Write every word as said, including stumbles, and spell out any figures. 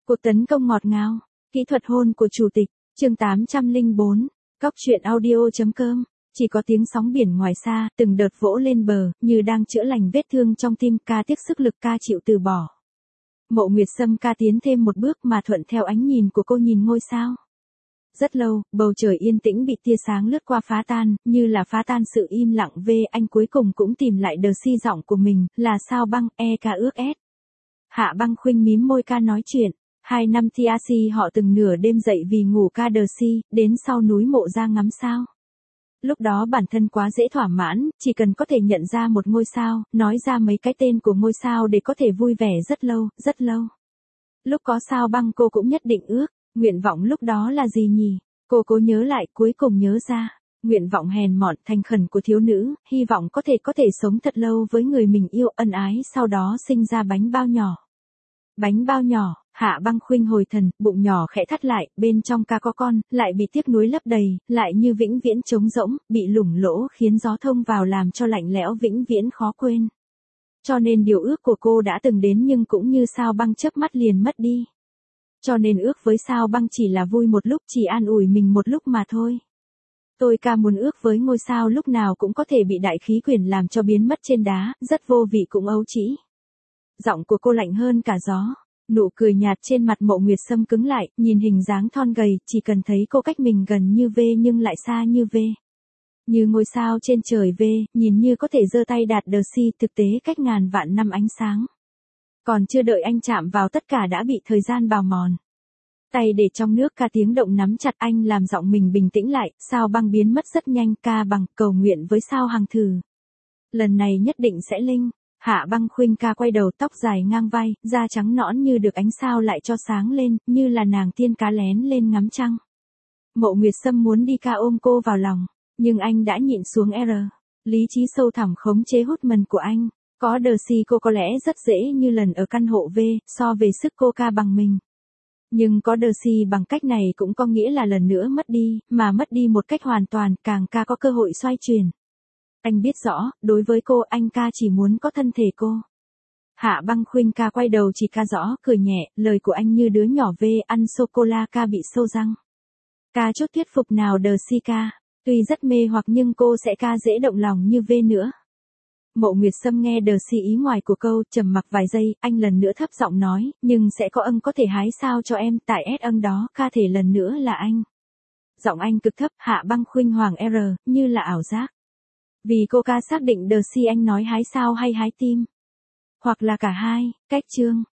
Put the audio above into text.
Cuộc tấn công ngọt ngào, kỹ thuật hôn của chủ tịch, chương tám trăm lẻ bốn, cóc truyện audio.com, chỉ có tiếng sóng biển ngoài xa, từng đợt vỗ lên bờ, như đang chữa lành vết thương trong tim. Ca tiếc sức lực, ca chịu từ bỏ. Mộ Nguyệt Sâm ca tiến thêm một bước mà thuận theo ánh nhìn của cô nhìn ngôi sao. Rất lâu, bầu trời yên tĩnh bị tia sáng lướt qua phá tan, như là phá tan sự im lặng. V anh cuối cùng cũng tìm lại đờ si giọng của mình, là Sao Băng, e ca ước S. Hạ Băng Khuynh mím môi, ca nói chuyện. Hai năm T R C họ từng nửa đêm dậy vì ngủ ca đờ si, đến sau núi mộ ra ngắm sao. Lúc đó bản thân quá dễ thỏa mãn, chỉ cần có thể nhận ra một ngôi sao, nói ra mấy cái tên của ngôi sao để có thể vui vẻ rất lâu, rất lâu. Lúc có Sao Băng cô cũng nhất định ước, nguyện vọng lúc đó là gì nhỉ? Cô cố nhớ lại, cuối cùng nhớ ra. Nguyện vọng hèn mọn thành khẩn của thiếu nữ, hy vọng có thể có thể sống thật lâu với người mình yêu, ân ái, sau đó sinh ra bánh bao nhỏ. Bánh bao nhỏ, Hạ Băng Khuynh hồi thần, bụng nhỏ khẽ thắt lại, bên trong ca có con, lại bị tiếc nuối lấp đầy, lại như vĩnh viễn trống rỗng, bị lủng lỗ khiến gió thông vào làm cho lạnh lẽo vĩnh viễn khó quên. Cho nên điều ước của cô đã từng đến nhưng cũng như Sao Băng chớp mắt liền mất đi. Cho nên ước với Sao Băng chỉ là vui một lúc, chỉ an ủi mình một lúc mà thôi. Tôi ca muốn ước với ngôi sao lúc nào cũng có thể bị đại khí quyển làm cho biến mất trên đá, rất vô vị cũng ấu trĩ. Giọng của cô lạnh hơn cả gió. Nụ cười nhạt trên mặt Mộ Nguyệt Sâm cứng lại, nhìn hình dáng thon gầy, chỉ cần thấy cô cách mình gần như V nhưng lại xa như V. Như ngôi sao trên trời V, nhìn như có thể giơ tay đạt đờ si, thực tế cách ngàn vạn năm ánh sáng. Còn chưa đợi anh chạm vào tất cả đã bị thời gian bào mòn. Tay để trong nước, ca tiếng động nắm chặt anh làm giọng mình bình tĩnh lại. Sao Băng biến mất rất nhanh, ca bằng cầu nguyện với Sao Hằng thử. Lần này nhất định sẽ linh. Hạ Băng Khuynh ca quay đầu, tóc dài ngang vai, da trắng nõn như được ánh sao lại cho sáng lên, như là nàng tiên cá lén lên ngắm trăng. Mộ Nguyệt Sâm muốn đi ca ôm cô vào lòng, nhưng anh đã nhịn xuống R. Lý trí sâu thẳm khống chế hút mần của anh. Có đờ si cô có lẽ rất dễ như lần ở căn hộ V, so về sức cô ca bằng mình. Nhưng có đờ si bằng cách này cũng có nghĩa là lần nữa mất đi, mà mất đi một cách hoàn toàn, càng ca có cơ hội xoay chuyển. Anh biết rõ, đối với cô, anh ca chỉ muốn có thân thể cô. Hạ Băng Khuynh ca quay đầu chỉ ca rõ, cười nhẹ, lời của anh như đứa nhỏ V ăn sô-cô-la, ca bị sâu răng. Ca chút thuyết phục nào đờ si ca, tuy rất mê hoặc nhưng cô sẽ ca dễ động lòng như V nữa. Mộ Nguyệt Sâm nghe đờ si ý ngoài của câu, trầm mặc vài giây, anh lần nữa thấp giọng nói, nhưng sẽ có ân có thể hái sao cho em, tại S ân đó, ca thể lần nữa là anh. Giọng anh cực thấp, Hạ Băng Khuynh hoàng R, như là ảo giác. Vì cô ca xác định đờ si anh nói hái sao hay hái tim. Hoặc là cả hai, cách chương.